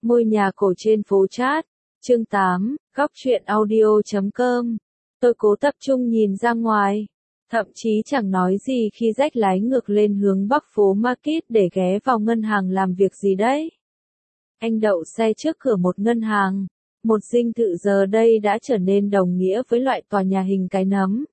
Ngôi nhà cổ trên phố Chat, chương 8, góc truyện audio.com. Tôi cố tập trung nhìn ra ngoài, thậm chí chẳng nói gì khi Jack lái ngược lên hướng bắc phố Market để ghé vào ngân hàng làm việc gì đấy. Anh đậu xe trước cửa một ngân hàng, một dinh thự giờ đây đã trở nên đồng nghĩa với loại tòa nhà hình cái nấm.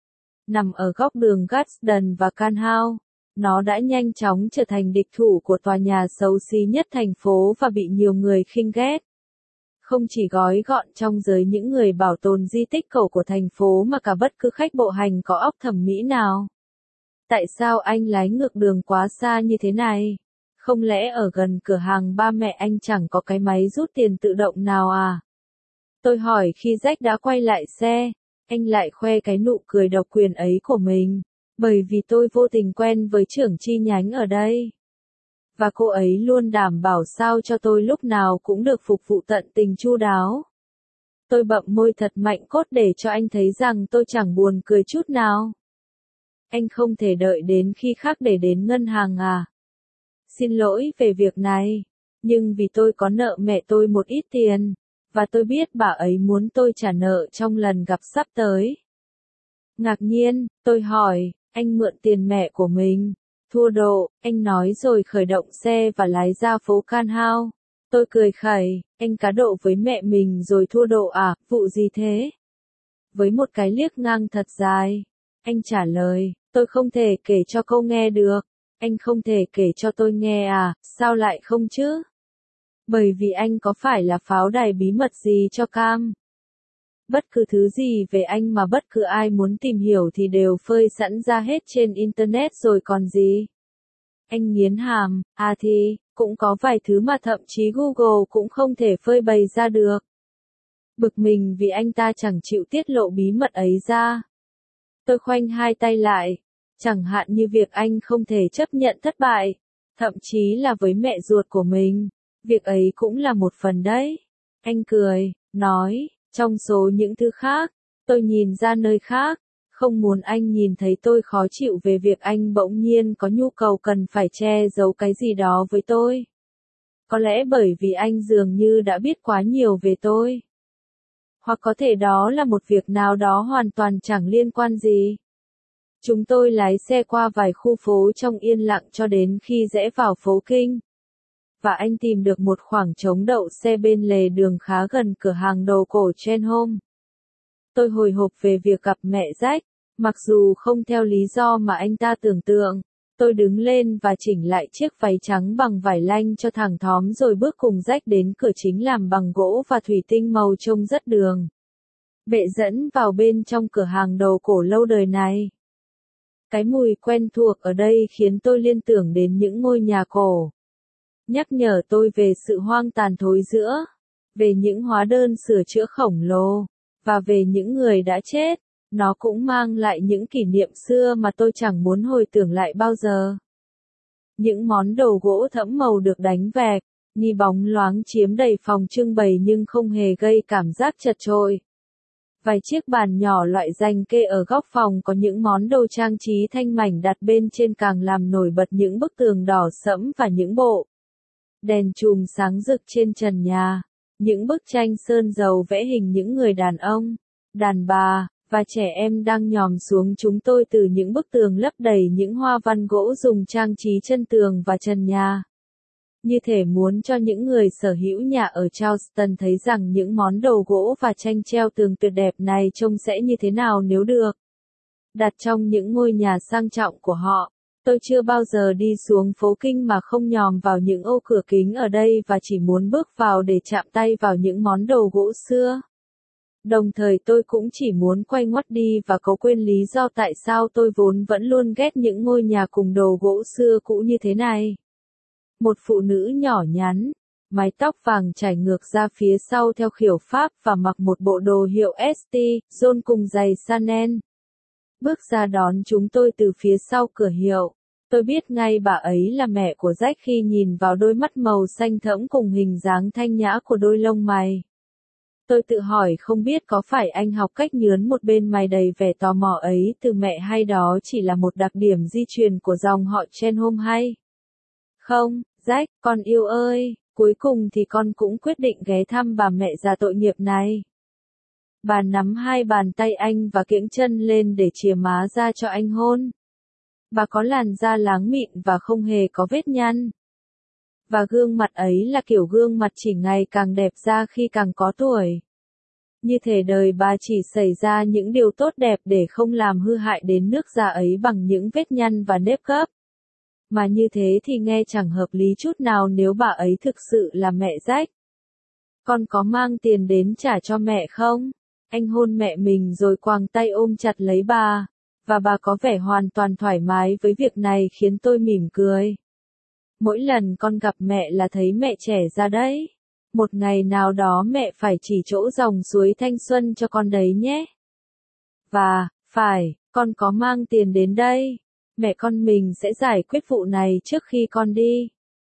Nằm ở góc đường Gadsden và Canhouse, nó đã nhanh chóng trở thành địch thủ của tòa nhà xấu xí nhất thành phố và bị nhiều người khinh ghét. Không chỉ gói gọn trong giới những người bảo tồn di tích cổ của thành phố mà cả bất cứ khách bộ hành có óc thẩm mỹ nào. Tại sao anh lái ngược đường quá xa như thế này? Không lẽ ở gần cửa hàng ba mẹ anh chẳng có cái máy rút tiền tự động nào à? Tôi hỏi khi Jack đã quay lại xe, anh lại khoe cái nụ cười độc quyền ấy của mình. Bởi vì tôi vô tình quen với trưởng chi nhánh ở đây. Và cô ấy luôn đảm bảo sao cho tôi lúc nào cũng được phục vụ tận tình chu đáo. Tôi bậm môi thật mạnh cốt để cho anh thấy rằng tôi chẳng buồn cười chút nào. Anh không thể đợi đến khi khác để đến ngân hàng à? Xin lỗi về việc này, nhưng vì tôi có nợ mẹ tôi một ít tiền, và tôi biết bà ấy muốn tôi trả nợ trong lần gặp sắp tới. Ngạc nhiên, tôi hỏi, anh mượn tiền mẹ của mình? Thua độ, anh nói rồi khởi động xe và lái ra phố Canhouse. Tôi cười khẩy, anh cá độ với mẹ mình rồi thua độ à, vụ gì thế? Với một cái liếc ngang thật dài, anh trả lời, tôi không thể kể cho cô nghe được. Anh không thể kể cho tôi nghe à, sao lại không chứ? Bởi vì anh có phải là pháo đài bí mật gì cho Cam? Bất cứ thứ gì về anh mà bất cứ ai muốn tìm hiểu thì đều phơi sẵn ra hết trên Internet rồi còn gì. Anh nghiến hàm, à thì, cũng có vài thứ mà thậm chí Google cũng không thể phơi bày ra được. Bực mình vì anh ta chẳng chịu tiết lộ bí mật ấy ra. Tôi khoanh hai tay lại, chẳng hạn như việc anh không thể chấp nhận thất bại, thậm chí là với mẹ ruột của mình, việc ấy cũng là một phần đấy. Anh cười, nói, trong số những thứ khác, tôi nhìn ra nơi khác, không muốn anh nhìn thấy tôi khó chịu về việc anh bỗng nhiên có nhu cầu cần phải che giấu cái gì đó với tôi. Có lẽ bởi vì anh dường như đã biết quá nhiều về tôi. Hoặc có thể đó là một việc nào đó hoàn toàn chẳng liên quan gì. Chúng tôi lái xe qua vài khu phố trong yên lặng cho đến khi rẽ vào phố King. Và anh tìm được một khoảng trống đậu xe bên lề đường khá gần cửa hàng đồ cổ Chenholm. Tôi hồi hộp về việc gặp mẹ Jack, mặc dù không theo lý do mà anh ta tưởng tượng. Tôi đứng lên và chỉnh lại chiếc váy trắng bằng vải lanh cho thẳng thóm rồi bước cùng Jack đến cửa chính làm bằng gỗ và thủy tinh màu trông rất đường. Bệ dẫn vào bên trong cửa hàng đồ cổ lâu đời này. Cái mùi quen thuộc ở đây khiến tôi liên tưởng đến những ngôi nhà cổ. Nhắc nhở tôi về sự hoang tàn thối rữa, về những hóa đơn sửa chữa khổng lồ, và về những người đã chết. Nó cũng mang lại những kỷ niệm xưa mà tôi chẳng muốn hồi tưởng lại bao giờ. Những món đồ gỗ thẫm màu được đánh vẹt, ni bóng loáng chiếm đầy phòng trưng bày nhưng không hề gây cảm giác chật chội. Vài chiếc bàn nhỏ loại dành kê ở góc phòng có những món đồ trang trí thanh mảnh đặt bên trên càng làm nổi bật những bức tường đỏ sẫm và những bộ đèn chùm sáng rực trên trần nhà. Những bức tranh sơn dầu vẽ hình những người đàn ông, đàn bà và trẻ em đang nhòm xuống chúng tôi từ những bức tường lấp đầy những hoa văn gỗ dùng trang trí chân tường và trần nhà. Như thể muốn cho những người sở hữu nhà ở Charleston thấy rằng những món đồ gỗ và tranh treo tường tuyệt đẹp này trông sẽ như thế nào nếu được đặt trong những ngôi nhà sang trọng của họ. Tôi chưa bao giờ đi xuống phố King mà không nhòm vào những ô cửa kính ở đây và chỉ muốn bước vào để chạm tay vào những món đồ gỗ xưa. Đồng thời tôi cũng chỉ muốn quay ngoắt đi và cố quên lý do tại sao tôi vốn vẫn luôn ghét những ngôi nhà cùng đồ gỗ xưa cũ như thế này. Một phụ nữ nhỏ nhắn, mái tóc vàng chảy ngược ra phía sau theo kiểu Pháp và mặc một bộ đồ hiệu St. John cùng giày Chanel. Bước ra đón chúng tôi từ phía sau cửa hiệu. Tôi biết ngay bà ấy là mẹ của Jack khi nhìn vào đôi mắt màu xanh thẫm cùng hình dáng thanh nhã của đôi lông mày. Tôi tự hỏi không biết có phải anh học cách nhướn một bên mày đầy vẻ tò mò ấy từ mẹ hay đó chỉ là một đặc điểm di truyền của dòng họ Chenholm hay không. Jack, con yêu ơi, Cuối cùng thì con cũng quyết định ghé thăm bà mẹ già tội nghiệp này. Bà nắm hai bàn tay anh và kiễng chân lên để chìa má ra cho anh hôn. Bà có làn da láng mịn và không hề có vết nhăn. Và gương mặt ấy là kiểu gương mặt chỉ ngày càng đẹp ra khi càng có tuổi. Như thể đời bà chỉ xảy ra những điều tốt đẹp để không làm hư hại đến nước da ấy bằng những vết nhăn và nếp gấp. Mà như thế thì nghe chẳng hợp lý chút nào nếu bà ấy thực sự là mẹ Jack. Con có mang tiền đến trả cho mẹ không? Anh hôn mẹ mình rồi quàng tay ôm chặt lấy bà. Và bà có vẻ hoàn toàn thoải mái với việc này khiến tôi mỉm cười. Mỗi lần con gặp mẹ là thấy mẹ trẻ ra đấy. Một ngày nào đó mẹ phải chỉ chỗ dòng suối thanh xuân cho con đấy nhé. Và, phải, con có mang tiền đến đây. Mẹ con mình sẽ giải quyết vụ này trước khi con đi.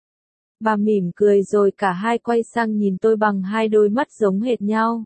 Bà mỉm cười rồi cả hai quay sang nhìn tôi bằng hai đôi mắt giống hệt nhau.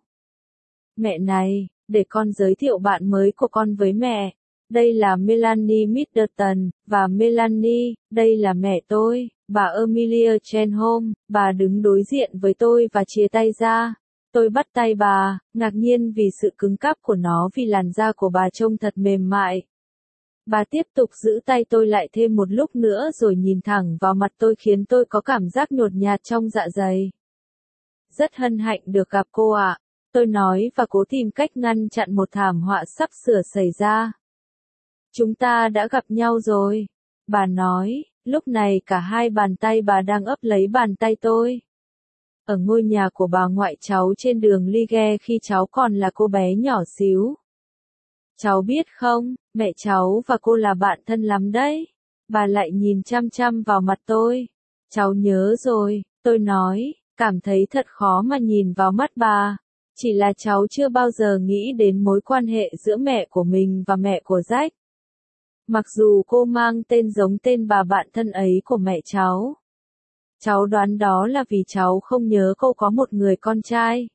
Mẹ này, để con giới thiệu bạn mới của con với mẹ. Đây là Melanie Middleton, và Melanie, đây là mẹ tôi, bà Amelia Chenholm. Bà đứng đối diện với tôi và chia tay ra. Tôi bắt tay bà, ngạc nhiên vì sự cứng cáp của nó vì làn da của bà trông thật mềm mại. Bà tiếp tục giữ tay tôi lại thêm một lúc nữa rồi nhìn thẳng vào mặt tôi khiến tôi có cảm giác nhột nhạt trong dạ dày. Rất hân hạnh được gặp cô ạ, tôi nói và cố tìm cách ngăn chặn một thảm họa sắp sửa xảy ra. Chúng ta đã gặp nhau rồi, bà nói, lúc này cả hai bàn tay bà đang ấp lấy bàn tay tôi. Ở ngôi nhà của bà ngoại cháu trên đường Lige khi cháu còn là cô bé nhỏ xíu. Cháu biết không, mẹ cháu và cô là bạn thân lắm đấy. Bà lại nhìn chăm chăm vào mặt tôi. Cháu nhớ rồi, tôi nói, cảm thấy thật khó mà nhìn vào mắt bà. Chỉ là cháu chưa bao giờ nghĩ đến mối quan hệ giữa mẹ của mình và mẹ của Jack. Mặc dù cô mang tên giống tên bà bạn thân ấy của mẹ cháu. Cháu đoán đó là vì cháu không nhớ cô có một người con trai.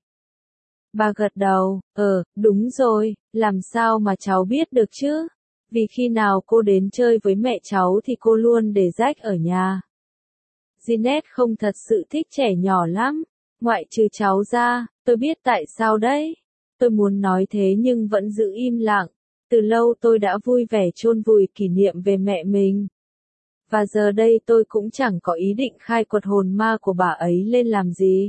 Bà gật đầu, đúng rồi, làm sao mà cháu biết được chứ? Vì khi nào cô đến chơi với mẹ cháu thì cô luôn để Jack ở nhà. Jeanette không thật sự thích trẻ nhỏ lắm, ngoại trừ cháu ra, tôi biết tại sao đấy. Tôi muốn nói thế nhưng vẫn giữ im lặng. Từ lâu tôi đã vui vẻ chôn vùi kỷ niệm về mẹ mình. Và giờ đây tôi cũng chẳng có ý định khai quật hồn ma của bà ấy lên làm gì.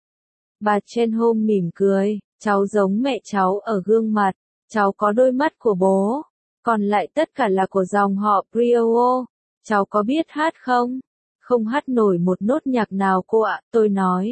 Bà Chenholm mỉm cười, cháu giống mẹ cháu ở gương mặt, cháu có đôi mắt của bố, còn lại tất cả là của dòng họ Prior. Cháu có biết hát không? Không hát nổi một nốt nhạc nào cô ạ, tôi nói.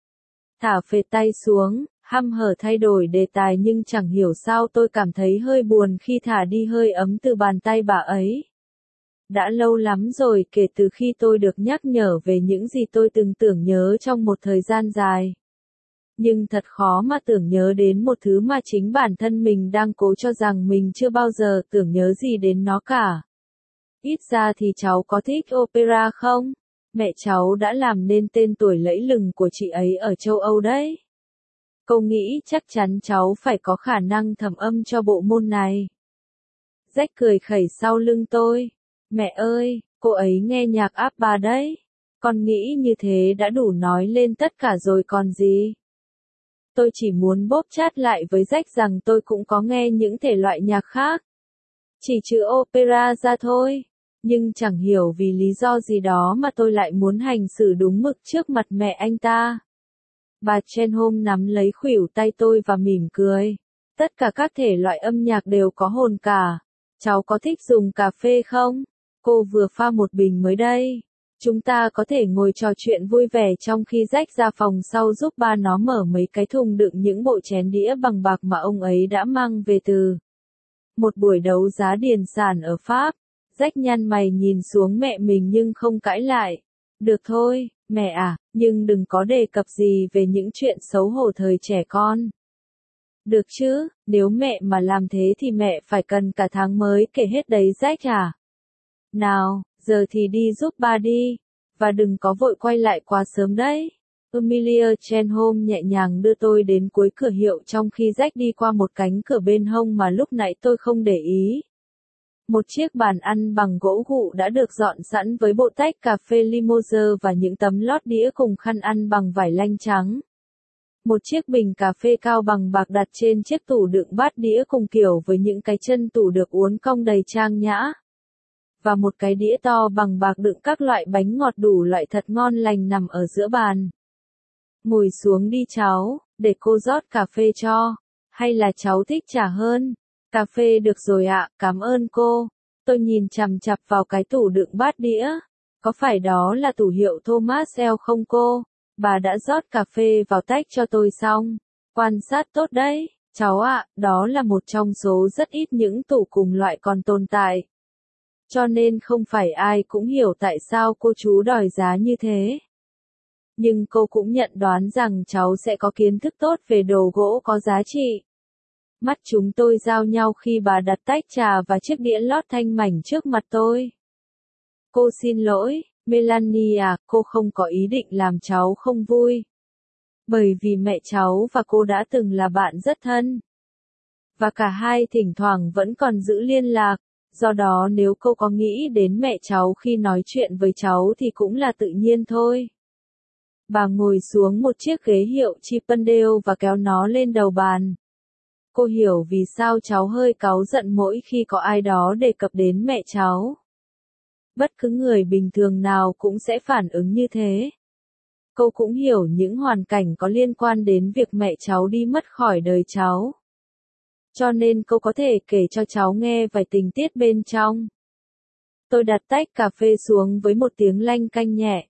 Thả phệt tay xuống, hăm hở thay đổi đề tài nhưng chẳng hiểu sao tôi cảm thấy hơi buồn khi thả đi hơi ấm từ bàn tay bà ấy. Đã lâu lắm rồi kể từ khi tôi được nhắc nhở về những gì tôi từng tưởng nhớ trong một thời gian dài. Nhưng thật khó mà tưởng nhớ đến một thứ mà chính bản thân mình đang cố cho rằng mình chưa bao giờ tưởng nhớ gì đến nó cả. Ít ra thì cháu có thích opera không? Mẹ cháu đã làm nên tên tuổi lẫy lừng của chị ấy ở châu Âu đấy. Cô nghĩ chắc chắn cháu phải có khả năng thẩm âm cho bộ môn này. Jack cười khẩy sau lưng tôi. Mẹ ơi, cô ấy nghe nhạc ABBA đấy. Con nghĩ như thế đã đủ nói lên tất cả rồi còn gì. Tôi chỉ muốn bóp chát lại với Jack rằng tôi cũng có nghe những thể loại nhạc khác. Chỉ trừ opera ra thôi. Nhưng chẳng hiểu vì lý do gì đó mà tôi lại muốn hành xử đúng mực trước mặt mẹ anh ta. Bà Chenholm nắm lấy khuỷu tay tôi và mỉm cười. Tất cả các thể loại âm nhạc đều có hồn cả. Cháu có thích dùng cà phê không? Cô vừa pha một bình mới đây. Chúng ta có thể ngồi trò chuyện vui vẻ trong khi Jack ra phòng sau giúp ba nó mở mấy cái thùng đựng những bộ chén đĩa bằng bạc mà ông ấy đã mang về từ một buổi đấu giá điền sản ở Pháp. Jack nhăn mày nhìn xuống mẹ mình nhưng không cãi lại. Được thôi, mẹ à, nhưng đừng có đề cập gì về những chuyện xấu hổ thời trẻ con. Được chứ, nếu mẹ mà làm thế thì mẹ phải cần cả tháng mới kể hết đấy Jack à. Nào, giờ thì đi giúp ba đi. Và đừng có vội quay lại quá sớm đấy. Amelia Chenholm nhẹ nhàng đưa tôi đến cuối cửa hiệu trong khi Jack đi qua một cánh cửa bên hông mà lúc nãy tôi không để ý. Một chiếc bàn ăn bằng gỗ gụ đã được dọn sẵn với bộ tách cà phê Limousine và những tấm lót đĩa cùng khăn ăn bằng vải lanh trắng. Một chiếc bình cà phê cao bằng bạc đặt trên chiếc tủ đựng bát đĩa cùng kiểu với những cái chân tủ được uốn cong đầy trang nhã. Và một cái đĩa to bằng bạc đựng các loại bánh ngọt đủ loại thật ngon lành nằm ở giữa bàn. Ngồi xuống đi cháu, để cô rót cà phê cho. Hay là cháu thích trà hơn? Cà phê được rồi ạ, cảm ơn cô. Tôi nhìn chằm chặp vào cái tủ đựng bát đĩa. Có phải đó là tủ hiệu Thomas L không cô? Bà đã rót cà phê vào tách cho tôi xong. Quan sát tốt đấy, cháu ạ, đó là một trong số rất ít những tủ cùng loại còn tồn tại. Cho nên không phải ai cũng hiểu tại sao cô chú đòi giá như thế. Nhưng cô cũng nhận đoán rằng cháu sẽ có kiến thức tốt về đồ gỗ có giá trị. Mắt chúng tôi giao nhau khi bà đặt tách trà và chiếc đĩa lót thanh mảnh trước mặt tôi. Cô xin lỗi, Melania, cô không có ý định làm cháu không vui. Bởi vì mẹ cháu và cô đã từng là bạn rất thân. Và cả hai thỉnh thoảng vẫn còn giữ liên lạc, do đó nếu cô có nghĩ đến mẹ cháu khi nói chuyện với cháu thì cũng là tự nhiên thôi. Bà ngồi xuống một chiếc ghế hiệu Chippendale và kéo nó lên đầu bàn. Cô hiểu vì sao cháu hơi cáu giận mỗi khi có ai đó đề cập đến mẹ cháu. Bất cứ người bình thường nào cũng sẽ phản ứng như thế. Cô cũng hiểu những hoàn cảnh có liên quan đến việc mẹ cháu đi mất khỏi đời cháu. Cho nên cô có thể kể cho cháu nghe vài tình tiết bên trong. Tôi đặt tách cà phê xuống với một tiếng lanh canh nhẹ.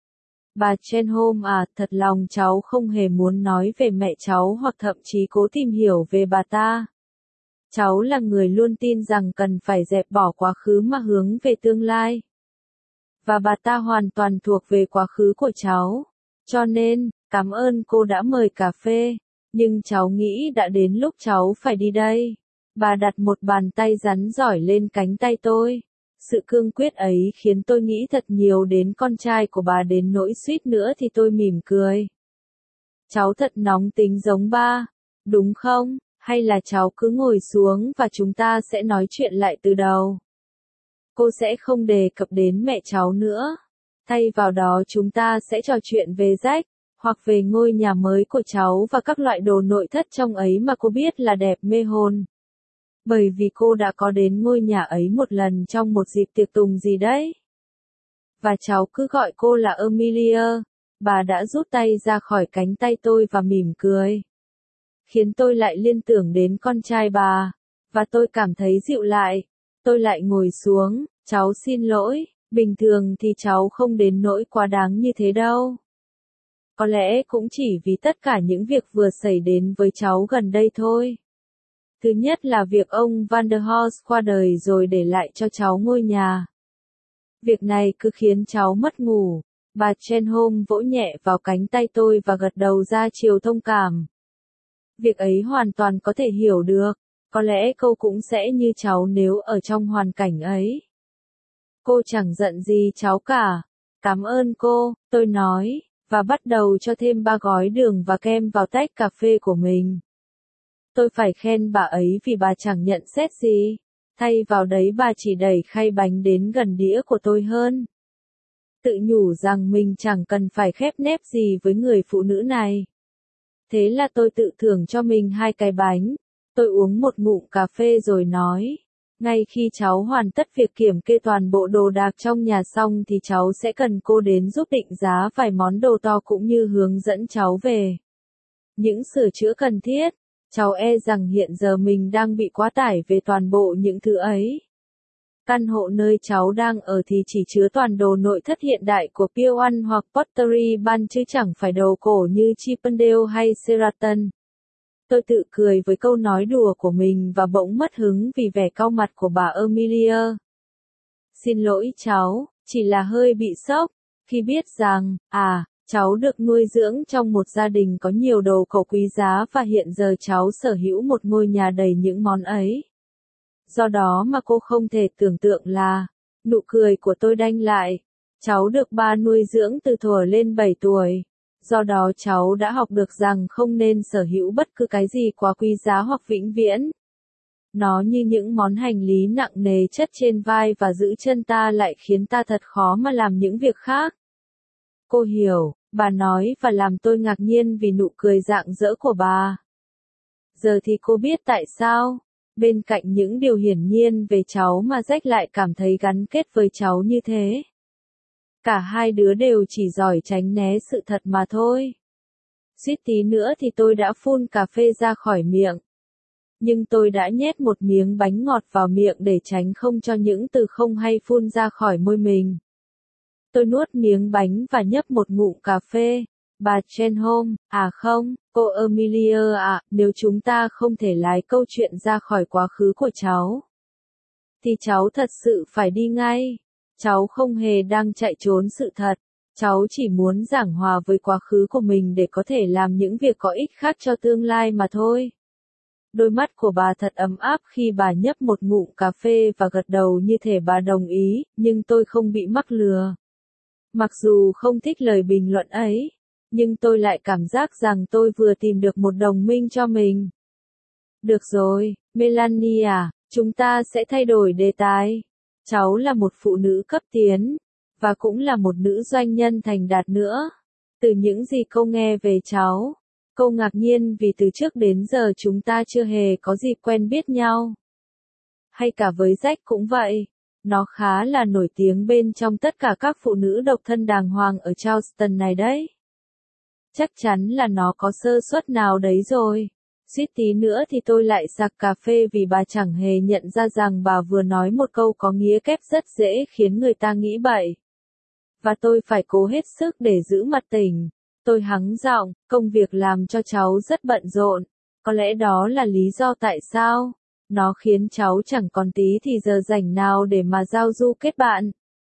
Bà Trenholm à, thật lòng cháu không hề muốn nói về mẹ cháu hoặc thậm chí cố tìm hiểu về bà ta. Cháu là người luôn tin rằng cần phải dẹp bỏ quá khứ mà hướng về tương lai. Và bà ta hoàn toàn thuộc về quá khứ của cháu. Cho nên, cảm ơn cô đã mời cà phê. Nhưng cháu nghĩ đã đến lúc cháu phải đi đây. Bà đặt một bàn tay rắn giỏi lên cánh tay tôi. Sự cương quyết ấy khiến tôi nghĩ thật nhiều đến con trai của bà đến nỗi suýt nữa thì tôi mỉm cười. Cháu thật nóng tính giống ba, đúng không? Hay là cháu cứ ngồi xuống và chúng ta sẽ nói chuyện lại từ đầu. Cô sẽ không đề cập đến mẹ cháu nữa. Thay vào đó chúng ta sẽ trò chuyện về Jack, hoặc về ngôi nhà mới của cháu và các loại đồ nội thất trong ấy mà cô biết là đẹp mê hồn. Bởi vì cô đã có đến ngôi nhà ấy một lần trong một dịp tiệc tùng gì đấy. Và cháu cứ gọi cô là Amelia. Bà đã rút tay ra khỏi cánh tay tôi và mỉm cười. Khiến tôi lại liên tưởng đến con trai bà. Và tôi cảm thấy dịu lại. Tôi lại ngồi xuống, cháu xin lỗi, bình thường thì cháu không đến nỗi quá đáng như thế đâu. Có lẽ cũng chỉ vì tất cả những việc vừa xảy đến với cháu gần đây thôi. Thứ nhất là việc ông Van der Horst qua đời rồi để lại cho cháu ngôi nhà. Việc này cứ khiến cháu mất ngủ. Bà Trenholm vỗ nhẹ vào cánh tay tôi và gật đầu ra chiều thông cảm. Việc ấy hoàn toàn có thể hiểu được. Có lẽ cô cũng sẽ như cháu nếu ở trong hoàn cảnh ấy. Cô chẳng giận gì cháu cả. Cảm ơn cô, tôi nói, và bắt đầu cho thêm 3 gói đường và kem vào tách cà phê của mình. Tôi phải khen bà ấy vì bà chẳng nhận xét gì. Thay vào đấy bà chỉ đẩy khay bánh đến gần đĩa của tôi hơn. Tự nhủ rằng mình chẳng cần phải khép nép gì với người phụ nữ này. Thế là tôi tự thưởng cho mình 2 cái bánh. Tôi uống một ngụm cà phê rồi nói. Ngay khi cháu hoàn tất việc kiểm kê toàn bộ đồ đạc trong nhà xong thì cháu sẽ cần cô đến giúp định giá vài món đồ to cũng như hướng dẫn cháu về những sửa chữa cần thiết. Cháu e rằng hiện giờ mình đang bị quá tải về toàn bộ những thứ ấy. Căn hộ nơi cháu đang ở thì chỉ chứa toàn đồ nội thất hiện đại của Pier One hoặc Pottery Barn chứ chẳng phải đồ cổ như Chippendale hay Sheraton. Tôi tự cười với câu nói đùa của mình và bỗng mất hứng vì vẻ cau mặt của bà Amelia. Xin lỗi cháu, chỉ là hơi bị sốc, khi biết rằng, cháu được nuôi dưỡng trong một gia đình có nhiều đồ cổ quý giá và hiện giờ cháu sở hữu một ngôi nhà đầy những món ấy. Do đó mà cô không thể tưởng tượng là, nụ cười của tôi đanh lại, cháu được ba nuôi dưỡng từ thuở lên 7 tuổi. Do đó cháu đã học được rằng không nên sở hữu bất cứ cái gì quá quý giá hoặc vĩnh viễn. Nó như những món hành lý nặng nề chất trên vai và giữ chân ta lại khiến ta thật khó mà làm những việc khác. Cô hiểu, bà nói và làm tôi ngạc nhiên vì nụ cười rạng rỡ của bà. Giờ thì cô biết tại sao, bên cạnh những điều hiển nhiên về cháu mà Jack lại cảm thấy gắn kết với cháu như thế. Cả hai đứa đều chỉ giỏi tránh né sự thật mà thôi. Suýt tí nữa thì tôi đã phun cà phê ra khỏi miệng. Nhưng tôi đã nhét một miếng bánh ngọt vào miệng để tránh không cho những từ không hay phun ra khỏi môi mình. Tôi nuốt miếng bánh và nhấp một ngụm cà phê. Bà Trenholm, à không, cô Amelia ạ, nếu chúng ta không thể lái câu chuyện ra khỏi quá khứ của cháu, thì cháu thật sự phải đi ngay. Cháu không hề đang chạy trốn sự thật. Cháu chỉ muốn giảng hòa với quá khứ của mình để có thể làm những việc có ích khác cho tương lai mà thôi. Đôi mắt của bà thật ấm áp khi bà nhấp một ngụm cà phê và gật đầu như thể bà đồng ý, nhưng tôi không bị mắc lừa. Mặc dù không thích lời bình luận ấy, nhưng tôi lại cảm giác rằng tôi vừa tìm được một đồng minh cho mình. Được rồi, Melania, chúng ta sẽ thay đổi đề tài. Cháu là một phụ nữ cấp tiến, và cũng là một nữ doanh nhân thành đạt nữa. Từ những gì cô nghe về cháu, cô ngạc nhiên vì từ trước đến giờ chúng ta chưa hề có dịp quen biết nhau. Hay cả với Jack cũng vậy. Nó khá là nổi tiếng bên trong tất cả các phụ nữ độc thân đàng hoàng ở Charleston này đấy. Chắc chắn là nó có sơ suất nào đấy rồi. Suýt tí nữa thì tôi lại sặc cà phê vì bà chẳng hề nhận ra rằng bà vừa nói một câu có nghĩa kép rất dễ khiến người ta nghĩ bậy. Và tôi phải cố hết sức để giữ mặt tỉnh. Tôi hắng giọng, công việc làm cho cháu rất bận rộn. Có lẽ đó là lý do tại sao nó khiến cháu chẳng còn tí thì giờ rảnh nào để mà giao du kết bạn.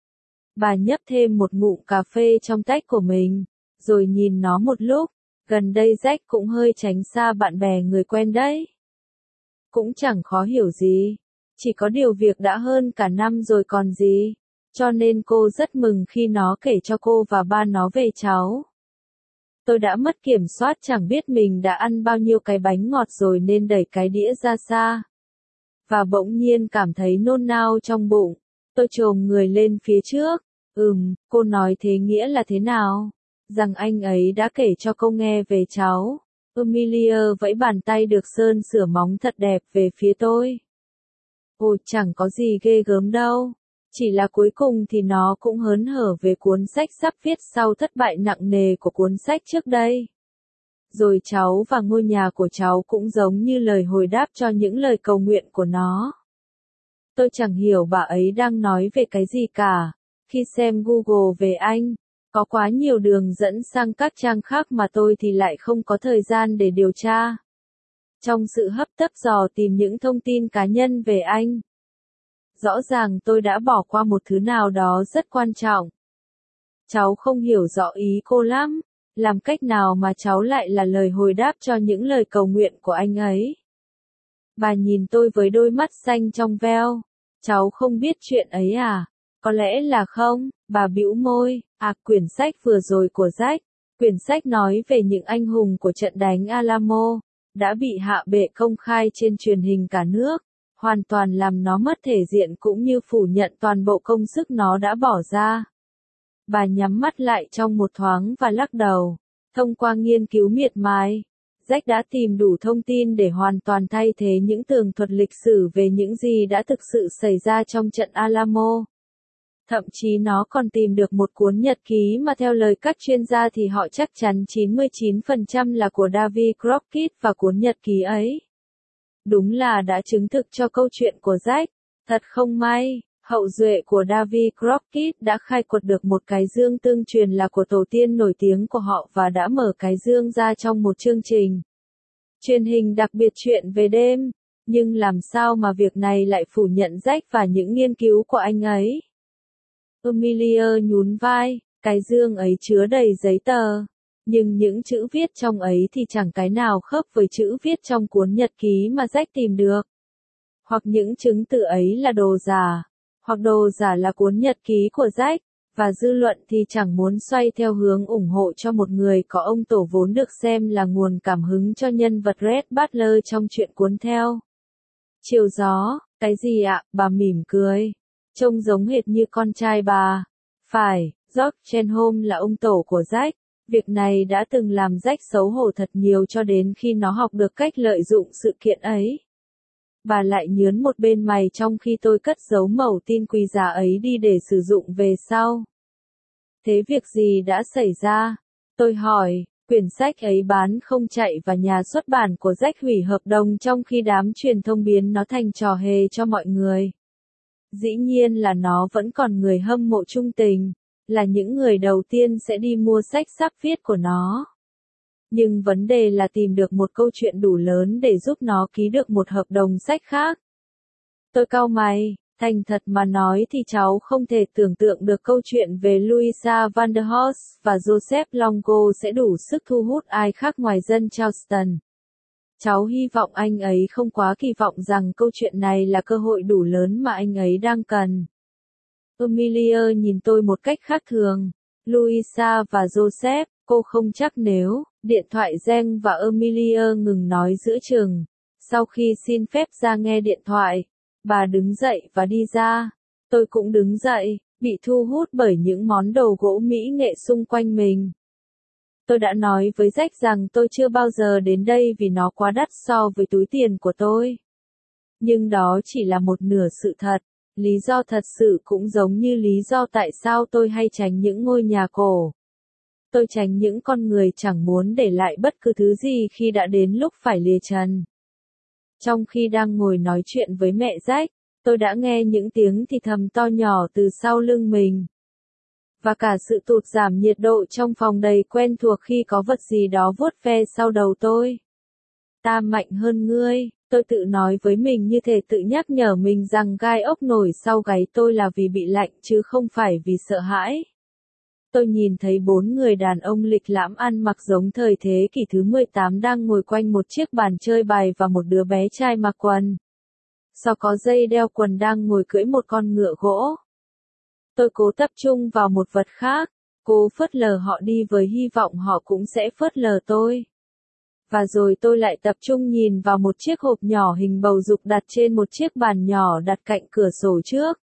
Bà nhấp thêm một ngụm cà phê trong tách của mình, rồi nhìn nó một lúc. Gần đây Jack cũng hơi tránh xa bạn bè người quen đấy. Cũng chẳng khó hiểu gì. Chỉ có điều việc đã hơn cả năm rồi còn gì. Cho nên cô rất mừng khi nó kể cho cô và ba nó về cháu. Tôi đã mất kiểm soát chẳng biết mình đã ăn bao nhiêu cái bánh ngọt rồi nên đẩy cái đĩa ra xa. Và bỗng nhiên cảm thấy nôn nao trong bụng. Tôi chồm người lên phía trước. Cô nói thế nghĩa là thế nào? Rằng anh ấy đã kể cho cô nghe về cháu. Amelia vẫy bàn tay được sơn sửa móng thật đẹp về phía tôi. Ồ, chẳng có gì ghê gớm đâu. Chỉ là cuối cùng thì nó cũng hớn hở về cuốn sách sắp viết sau thất bại nặng nề của cuốn sách trước đây. Rồi cháu và ngôi nhà của cháu cũng giống như lời hồi đáp cho những lời cầu nguyện của nó. Tôi chẳng hiểu bà ấy đang nói về cái gì cả. Khi xem Google về anh, có quá nhiều đường dẫn sang các trang khác mà tôi thì lại không có thời gian để điều tra. Trong sự hấp tấp dò tìm những thông tin cá nhân về anh, rõ ràng tôi đã bỏ qua một thứ nào đó rất quan trọng. Cháu không hiểu rõ ý cô lắm. Làm cách nào mà cháu lại là lời hồi đáp cho những lời cầu nguyện của anh ấy? Bà nhìn tôi với đôi mắt xanh trong veo. Cháu không biết chuyện ấy à? Có lẽ là không, bà bĩu môi. À, quyển sách vừa rồi của Jack. Quyển sách nói về những anh hùng của trận đánh Alamo, đã bị hạ bệ công khai trên truyền hình cả nước, hoàn toàn làm nó mất thể diện cũng như phủ nhận toàn bộ công sức nó đã bỏ ra. Bà nhắm mắt lại trong một thoáng và lắc đầu. Thông qua nghiên cứu miệt mài, Jack đã tìm đủ thông tin để hoàn toàn thay thế những tường thuật lịch sử về những gì đã thực sự xảy ra trong trận Alamo. Thậm chí nó còn tìm được một cuốn nhật ký mà theo lời các chuyên gia thì họ chắc chắn 99% là của Davy Crockett và cuốn nhật ký ấy. Đúng là đã chứng thực cho câu chuyện của Jack. Thật không may, hậu duệ của Davy Crockett đã khai quật được một cái dương tương truyền là của tổ tiên nổi tiếng của họ và đã mở cái dương ra trong một chương trình truyền hình đặc biệt chuyện về đêm. Nhưng làm sao mà việc này lại phủ nhận Jack và những nghiên cứu của anh ấy? Amelia nhún vai, cái dương ấy chứa đầy giấy tờ. Nhưng những chữ viết trong ấy thì chẳng cái nào khớp với chữ viết trong cuốn nhật ký mà Jack tìm được. Hoặc những chứng từ ấy là đồ giả, hoặc đồ giả là cuốn nhật ký của Jack, và dư luận thì chẳng muốn xoay theo hướng ủng hộ cho một người có ông tổ vốn được xem là nguồn cảm hứng cho nhân vật Red Butler trong chuyện cuốn theo. Chiều gió, cái gì ạ? Bà mỉm cười. Trông giống hệt như con trai bà. Phải, George Chenholm là ông tổ của Jack. Việc này đã từng làm Jack xấu hổ thật nhiều cho đến khi nó học được cách lợi dụng sự kiện ấy. Bà lại nhướn một bên mày trong khi tôi cất giấu mẩu tin quý giá ấy đi để sử dụng về sau. Thế việc gì đã xảy ra? Tôi hỏi, quyển sách ấy bán không chạy và nhà xuất bản của Jack hủy hợp đồng trong khi đám truyền thông biến nó thành trò hề cho mọi người. Dĩ nhiên là nó vẫn còn người hâm mộ trung tình, là những người đầu tiên sẽ đi mua sách sắp viết của nó. Nhưng vấn đề là tìm được một câu chuyện đủ lớn để giúp nó ký được một hợp đồng sách khác. Tôi cau mày, thành thật mà nói thì cháu không thể tưởng tượng được câu chuyện về Louisa Vanderhorst và Joseph Longo sẽ đủ sức thu hút ai khác ngoài dân Charleston. Cháu hy vọng anh ấy không quá kỳ vọng rằng câu chuyện này là cơ hội đủ lớn mà anh ấy đang cần. Emilia nhìn tôi một cách khác thường. Louisa và Joseph, cô không chắc nếu. Điện thoại reng và Emilia ngừng nói giữa chừng. Sau khi xin phép ra nghe điện thoại, bà đứng dậy và đi ra. Tôi cũng đứng dậy, bị thu hút bởi những món đồ gỗ mỹ nghệ xung quanh mình. Tôi đã nói với Jack rằng tôi chưa bao giờ đến đây vì nó quá đắt so với túi tiền của tôi. Nhưng đó chỉ là một nửa sự thật. Lý do thật sự cũng giống như lý do tại sao tôi hay tránh những ngôi nhà cổ. Tôi tránh những con người chẳng muốn để lại bất cứ thứ gì khi đã đến lúc phải lìa trần. Trong khi đang ngồi nói chuyện với mẹ Jack, tôi đã nghe những tiếng thì thầm to nhỏ từ sau lưng mình. Và cả sự tụt giảm nhiệt độ trong phòng đầy quen thuộc khi có vật gì đó vuốt ve sau đầu tôi. Ta mạnh hơn ngươi, tôi tự nói với mình như thể tự nhắc nhở mình rằng gai ốc nổi sau gáy tôi là vì bị lạnh chứ không phải vì sợ hãi. Tôi nhìn thấy 4 người đàn ông lịch lãm ăn mặc giống thời thế kỷ thứ 18 đang ngồi quanh một chiếc bàn chơi bài và một đứa bé trai mặc quần. Sau có dây đeo quần đang ngồi cưỡi một con ngựa gỗ. Tôi cố tập trung vào một vật khác, cố phớt lờ họ đi với hy vọng họ cũng sẽ phớt lờ tôi. Và rồi tôi lại tập trung nhìn vào một chiếc hộp nhỏ hình bầu dục đặt trên một chiếc bàn nhỏ đặt cạnh cửa sổ trước.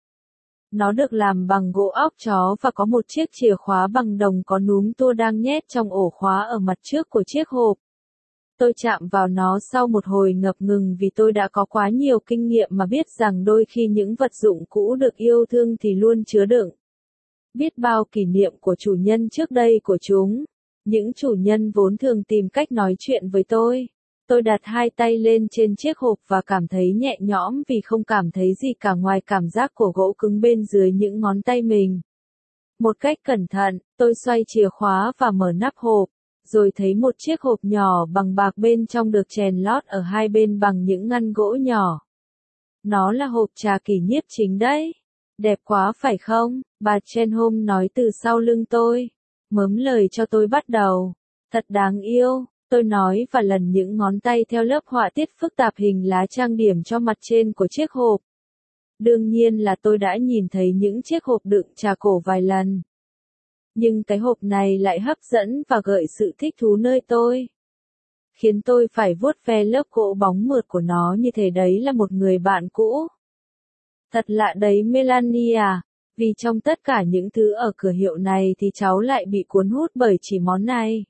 Nó được làm bằng gỗ óc chó và có một chiếc chìa khóa bằng đồng có núm tua đang nhét trong ổ khóa ở mặt trước của chiếc hộp. Tôi chạm vào nó sau một hồi ngập ngừng vì tôi đã có quá nhiều kinh nghiệm mà biết rằng đôi khi những vật dụng cũ được yêu thương thì luôn chứa đựng biết bao kỷ niệm của chủ nhân trước đây của chúng. Những chủ nhân vốn thường tìm cách nói chuyện với tôi. Tôi đặt hai tay lên trên chiếc hộp và cảm thấy nhẹ nhõm vì không cảm thấy gì cả ngoài cảm giác của gỗ cứng bên dưới những ngón tay mình. Một cách cẩn thận, tôi xoay chìa khóa và mở nắp hộp, rồi thấy một chiếc hộp nhỏ bằng bạc bên trong được chèn lót ở hai bên bằng những ngăn gỗ nhỏ. Nó là hộp trà kỷ nhiếp chính đấy. Đẹp quá phải không? Bà Chenholm nói từ sau lưng tôi. Mớm lời cho tôi bắt đầu. Thật đáng yêu, tôi nói và lần những ngón tay theo lớp họa tiết phức tạp hình lá trang điểm cho mặt trên của chiếc hộp. Đương nhiên là tôi đã nhìn thấy những chiếc hộp đựng trà cổ vài lần. Nhưng cái hộp này lại hấp dẫn và gợi sự thích thú nơi tôi. Khiến tôi phải vuốt ve lớp gỗ bóng mượt của nó như thể đấy là một người bạn cũ. Thật lạ đấy Melania, vì trong tất cả những thứ ở cửa hiệu này thì cháu lại bị cuốn hút bởi chỉ món này.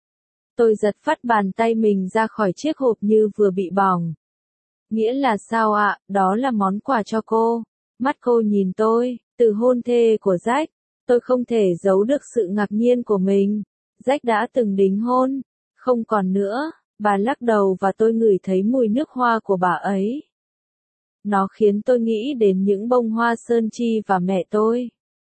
Tôi giật phắt bàn tay mình ra khỏi chiếc hộp như vừa bị bỏng. Nghĩa là sao ạ? Đó là món quà cho cô. Mắt cô nhìn tôi, từ hôn thê của Jack. Tôi không thể giấu được sự ngạc nhiên của mình. Jack đã từng đính hôn. Không còn nữa. Bà lắc đầu và tôi ngửi thấy mùi nước hoa của bà ấy. Nó khiến tôi nghĩ đến những bông hoa sơn chi và mẹ tôi.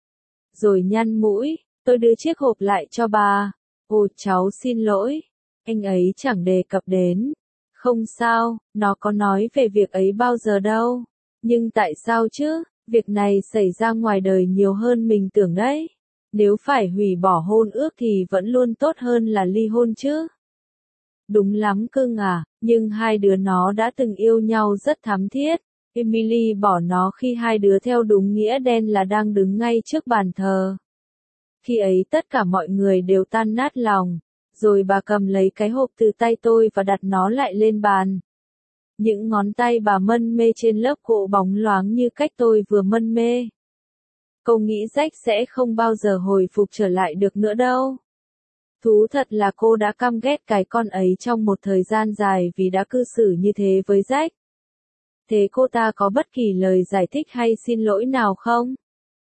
Rồi nhăn mũi, tôi đưa chiếc hộp lại cho bà. Ồ cháu xin lỗi. Anh ấy chẳng đề cập đến. Không sao, nó có nói về việc ấy bao giờ đâu. Nhưng tại sao chứ? Việc này xảy ra ngoài đời nhiều hơn mình tưởng đấy. Nếu phải hủy bỏ hôn ước thì vẫn luôn tốt hơn là ly hôn chứ. Đúng lắm cưng à, nhưng hai đứa nó đã từng yêu nhau rất thắm thiết. Emily bỏ nó khi hai đứa theo đúng nghĩa đen là đang đứng ngay trước bàn thờ. Khi ấy tất cả mọi người đều tan nát lòng. Rồi bà cầm lấy cái hộp từ tay tôi và đặt nó lại lên bàn. Những ngón tay bà mân mê trên lớp gỗ bóng loáng như cách tôi vừa mân mê. Cô nghĩ Jack sẽ không bao giờ hồi phục trở lại được nữa đâu. Thú thật là cô đã căm ghét cái con ấy trong một thời gian dài vì đã cư xử như thế với Jack. Thế cô ta có bất kỳ lời giải thích hay xin lỗi nào không?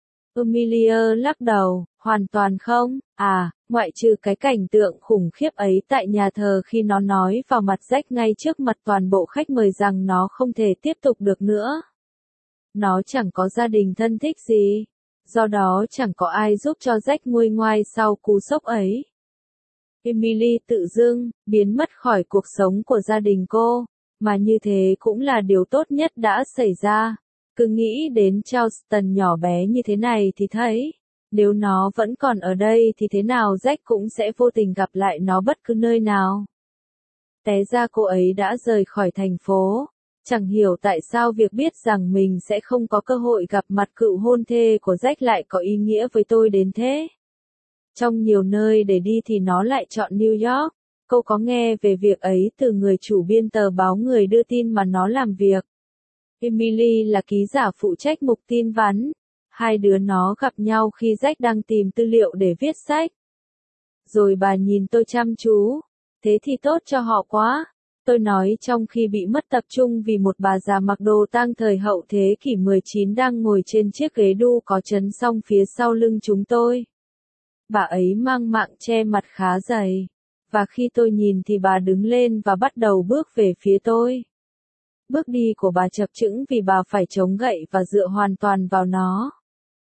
Emilia lắc đầu, hoàn toàn không, ngoại trừ cái cảnh tượng khủng khiếp ấy tại nhà thờ khi nó nói vào mặt Jack ngay trước mặt toàn bộ khách mời rằng nó không thể tiếp tục được nữa. Nó chẳng có gia đình thân thích gì, do đó chẳng có ai giúp cho Jack nguôi ngoai sau cú sốc ấy. Emily tự dưng biến mất khỏi cuộc sống của gia đình cô, mà như thế cũng là điều tốt nhất đã xảy ra. Cứ nghĩ đến Charleston nhỏ bé như thế này thì thấy, nếu nó vẫn còn ở đây thì thế nào Jack cũng sẽ vô tình gặp lại nó bất cứ nơi nào. Té ra cô ấy đã rời khỏi thành phố, chẳng hiểu tại sao việc biết rằng mình sẽ không có cơ hội gặp mặt cựu hôn thê của Jack lại có ý nghĩa với tôi đến thế. Trong nhiều nơi để đi thì nó lại chọn New York. Cô có nghe về việc ấy từ người chủ biên tờ báo người đưa tin mà nó làm việc. Emily là ký giả phụ trách mục tin vắn. Hai đứa nó gặp nhau khi Jack đang tìm tư liệu để viết sách. Rồi bà nhìn tôi chăm chú. Thế thì tốt cho họ quá. Tôi nói trong khi bị mất tập trung vì một bà già mặc đồ tang thời hậu thế kỷ 19 đang ngồi trên chiếc ghế đu có chấn song phía sau lưng chúng tôi. Bà ấy mang mạng che mặt khá dày. Và khi tôi nhìn thì bà đứng lên và bắt đầu bước về phía tôi. Bước đi của bà chập chững vì bà phải chống gậy và dựa hoàn toàn vào nó.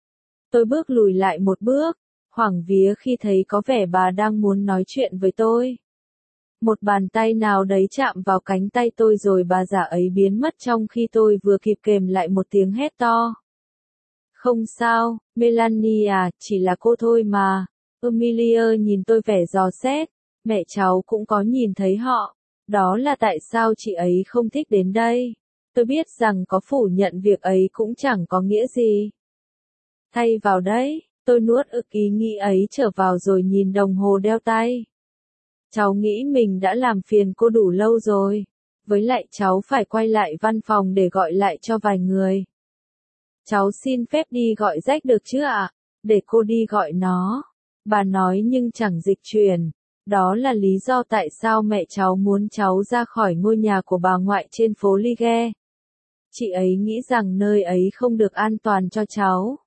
Tôi bước lùi lại một bước, hoảng vía khi thấy có vẻ bà đang muốn nói chuyện với tôi. Một bàn tay nào đấy chạm vào cánh tay tôi rồi bà già ấy biến mất trong khi tôi vừa kịp kềm lại một tiếng hét to. Không sao, Melanie à, chỉ là cô thôi mà. Emilia nhìn tôi vẻ dò xét. Mẹ cháu cũng có nhìn thấy họ. Đó là tại sao chị ấy không thích đến đây. Tôi biết rằng có phủ nhận việc ấy cũng chẳng có nghĩa gì. Thay vào đấy, tôi nuốt ực ý nghĩ ấy trở vào rồi nhìn đồng hồ đeo tay. Cháu nghĩ mình đã làm phiền cô đủ lâu rồi. Với lại cháu phải quay lại văn phòng để gọi lại cho vài người. Cháu xin phép đi gọi Jack được chứ ạ? Để cô đi gọi nó. Bà nói nhưng chẳng dịch chuyển. Đó là lý do tại sao mẹ cháu muốn cháu ra khỏi ngôi nhà của bà ngoại trên phố Lige. Chị ấy nghĩ rằng nơi ấy không được an toàn cho cháu.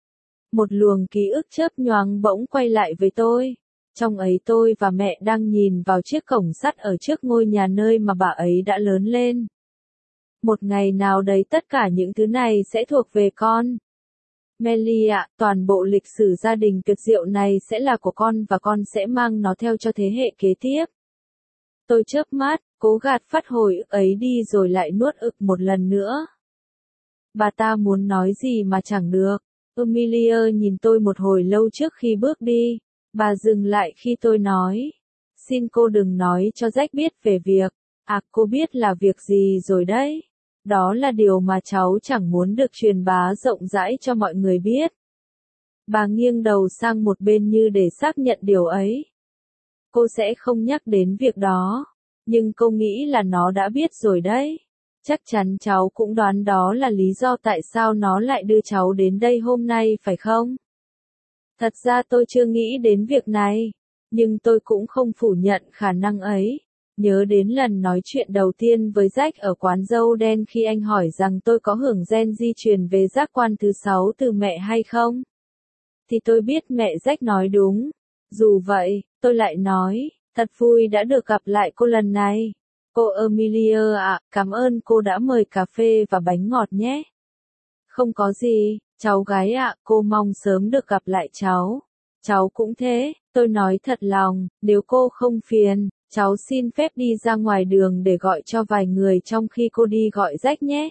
Một luồng ký ức chớp nhoáng bỗng quay lại với tôi. Trong ấy tôi và mẹ đang nhìn vào chiếc cổng sắt ở trước ngôi nhà nơi mà bà ấy đã lớn lên. Một ngày nào đấy tất cả những thứ này sẽ thuộc về con. Melly ạ, toàn bộ lịch sử gia đình tuyệt diệu này sẽ là của con và con sẽ mang nó theo cho thế hệ kế tiếp. Tôi chớp mắt, cố gạt phát hồi ức ấy đi rồi lại nuốt ực một lần nữa. Bà ta muốn nói gì mà chẳng được. Emilia nhìn tôi một hồi lâu trước khi bước đi. Bà dừng lại khi tôi nói. Xin cô đừng nói cho Jack biết về việc. Cô biết là việc gì rồi đấy. Đó là điều mà cháu chẳng muốn được truyền bá rộng rãi cho mọi người biết. Bà nghiêng đầu sang một bên như để xác nhận điều ấy. Cô sẽ không nhắc đến việc đó. Nhưng cô nghĩ là nó đã biết rồi đấy. Chắc chắn cháu cũng đoán đó là lý do tại sao nó lại đưa cháu đến đây hôm nay phải không? Thật ra tôi chưa nghĩ đến việc này. Nhưng tôi cũng không phủ nhận khả năng ấy. Nhớ đến lần nói chuyện đầu tiên với Jack ở quán dâu đen khi anh hỏi rằng tôi có hưởng gen di truyền về giác quan thứ 6 từ mẹ hay không? Thì tôi biết mẹ Jack nói đúng. Dù vậy, tôi lại nói, thật vui đã được gặp lại cô lần này. Cô Emilia ạ, cảm ơn cô đã mời cà phê và bánh ngọt nhé. Không có gì, cháu gái ạ, cô mong sớm được gặp lại cháu. Cháu cũng thế, tôi nói thật lòng, nếu cô không phiền. Cháu xin phép đi ra ngoài đường để gọi cho vài người trong khi cô đi gọi Jack nhé.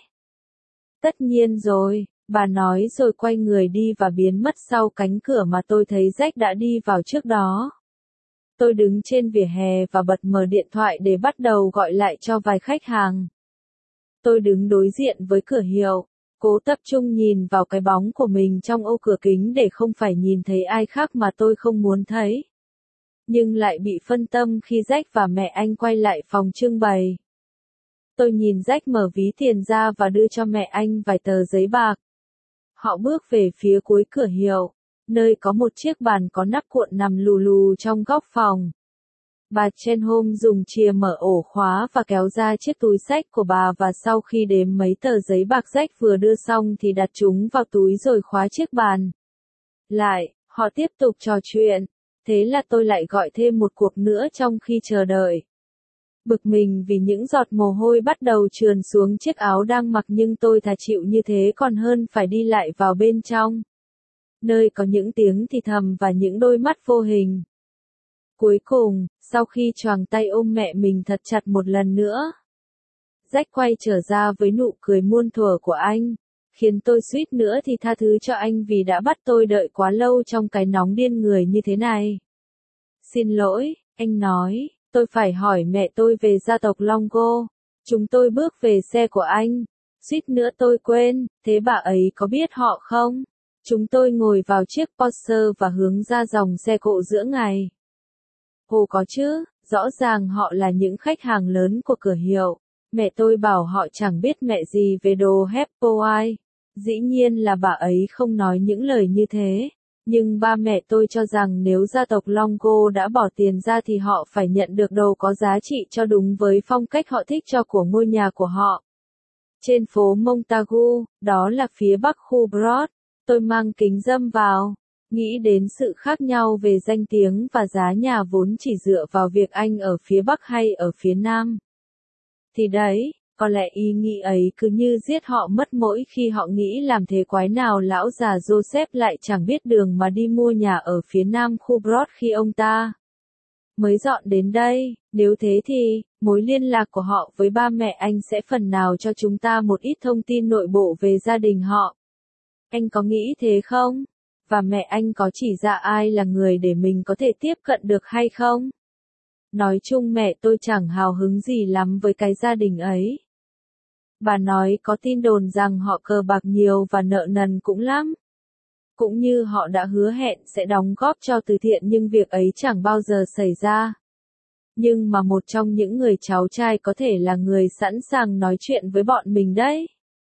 Tất nhiên rồi, bà nói rồi quay người đi và biến mất sau cánh cửa mà tôi thấy Jack đã đi vào trước đó. Tôi đứng trên vỉa hè và bật mở điện thoại để bắt đầu gọi lại cho vài khách hàng. Tôi đứng đối diện với cửa hiệu, cố tập trung nhìn vào cái bóng của mình trong ô cửa kính để không phải nhìn thấy ai khác mà tôi không muốn thấy. Nhưng lại bị phân tâm khi Jack và mẹ anh quay lại phòng trưng bày. Tôi nhìn Jack mở ví tiền ra và đưa cho mẹ anh vài tờ giấy bạc. Họ bước về phía cuối cửa hiệu, nơi có một chiếc bàn có nắp cuộn nằm lù lù trong góc phòng. Bà Chenholm dùng chìa mở ổ khóa và kéo ra chiếc túi xách của bà, và sau khi đếm mấy tờ giấy bạc Jack vừa đưa xong thì đặt chúng vào túi rồi khóa chiếc bàn lại. Họ tiếp tục trò chuyện. Thế là tôi lại gọi thêm một cuộc nữa trong khi chờ đợi. Bực mình vì những giọt mồ hôi bắt đầu trườn xuống chiếc áo đang mặc, nhưng tôi thà chịu như thế còn hơn phải đi lại vào bên trong, nơi có những tiếng thì thầm và những đôi mắt vô hình. Cuối cùng, sau khi choàng tay ôm mẹ mình thật chặt một lần nữa, Jack quay trở ra với nụ cười muôn thuở của anh, khiến tôi suýt nữa thì tha thứ cho anh vì đã bắt tôi đợi quá lâu trong cái nóng điên người như thế này. Xin lỗi, anh nói, tôi phải hỏi mẹ tôi về gia tộc Longo. Chúng tôi bước về xe của anh. Suýt nữa tôi quên, thế bà ấy có biết họ không? Chúng tôi ngồi vào chiếc Porsche và hướng ra dòng xe cộ giữa ngày. Ồ có chứ, rõ ràng họ là những khách hàng lớn của cửa hiệu. Mẹ tôi bảo họ chẳng biết mẹ gì về đồ Heppoai. Dĩ nhiên là bà ấy không nói những lời như thế. Nhưng ba mẹ tôi cho rằng nếu gia tộc Longo đã bỏ tiền ra thì họ phải nhận được đồ có giá trị cho đúng với phong cách họ thích cho của ngôi nhà của họ. Trên phố Montagu, đó là phía bắc khu Broad, tôi mang kính râm vào, nghĩ đến sự khác nhau về danh tiếng và giá nhà vốn chỉ dựa vào việc anh ở phía bắc hay ở phía nam. Thì đấy, có lẽ ý nghĩ ấy cứ như giết họ mất mỗi khi họ nghĩ làm thế quái nào lão già Joseph lại chẳng biết đường mà đi mua nhà ở phía nam khu Broad khi ông ta mới dọn đến đây. Nếu thế thì, mối liên lạc của họ với ba mẹ anh sẽ phần nào cho chúng ta một ít thông tin nội bộ về gia đình họ. Anh có nghĩ thế không? Và mẹ anh có chỉ ra ai là người để mình có thể tiếp cận được hay không? Nói chung mẹ tôi chẳng hào hứng gì lắm với cái gia đình ấy. Bà nói có tin đồn rằng họ cờ bạc nhiều và nợ nần cũng lắm. Cũng như họ đã hứa hẹn sẽ đóng góp cho từ thiện nhưng việc ấy chẳng bao giờ xảy ra. Nhưng mà một trong những người cháu trai có thể là người sẵn sàng nói chuyện với bọn mình đấy.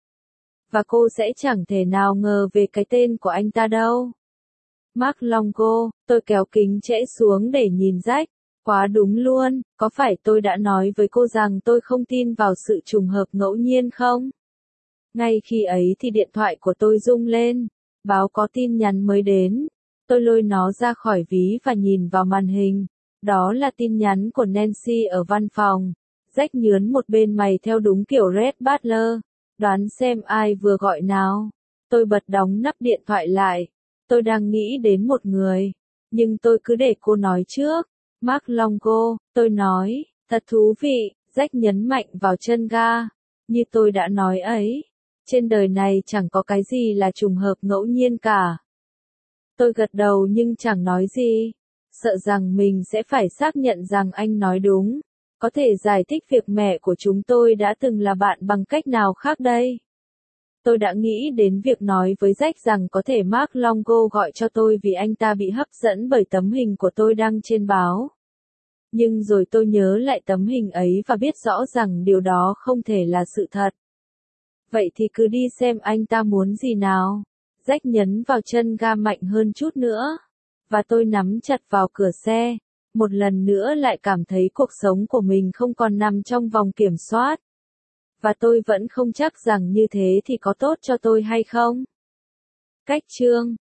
Và cô sẽ chẳng thể nào ngờ về cái tên của anh ta đâu. Mark Longo, tôi kéo kính trễ xuống để nhìn Jack. Quá đúng luôn, có phải tôi đã nói với cô rằng tôi không tin vào sự trùng hợp ngẫu nhiên không? Ngay khi ấy thì điện thoại của tôi rung lên, báo có tin nhắn mới đến. Tôi lôi nó ra khỏi ví và nhìn vào màn hình. Đó là tin nhắn của Nancy ở văn phòng. Jack nhướn một bên mày theo đúng kiểu Red Butler. Đoán xem ai vừa gọi nào. Tôi bật đóng nắp điện thoại lại. Tôi đang nghĩ đến một người. Nhưng tôi cứ để cô nói trước. Mark Longo, tôi nói, thật thú vị. Jack nhấn mạnh vào chân ga. Như tôi đã nói ấy. Trên đời này chẳng có cái gì là trùng hợp ngẫu nhiên cả. Tôi gật đầu nhưng chẳng nói gì. Sợ rằng mình sẽ phải xác nhận rằng anh nói đúng. Có thể giải thích việc mẹ của chúng tôi đã từng là bạn bằng cách nào khác đây? Tôi đã nghĩ đến việc nói với Jack rằng có thể Mark Longo gọi cho tôi vì anh ta bị hấp dẫn bởi tấm hình của tôi đăng trên báo. Nhưng rồi tôi nhớ lại tấm hình ấy và biết rõ rằng điều đó không thể là sự thật. Vậy thì cứ đi xem anh ta muốn gì nào. Jack nhấn vào chân ga mạnh hơn chút nữa. Và tôi nắm chặt vào cửa xe. Một lần nữa lại cảm thấy cuộc sống của mình không còn nằm trong vòng kiểm soát. Và tôi vẫn không chắc rằng như thế thì có tốt cho tôi hay không. Cách chương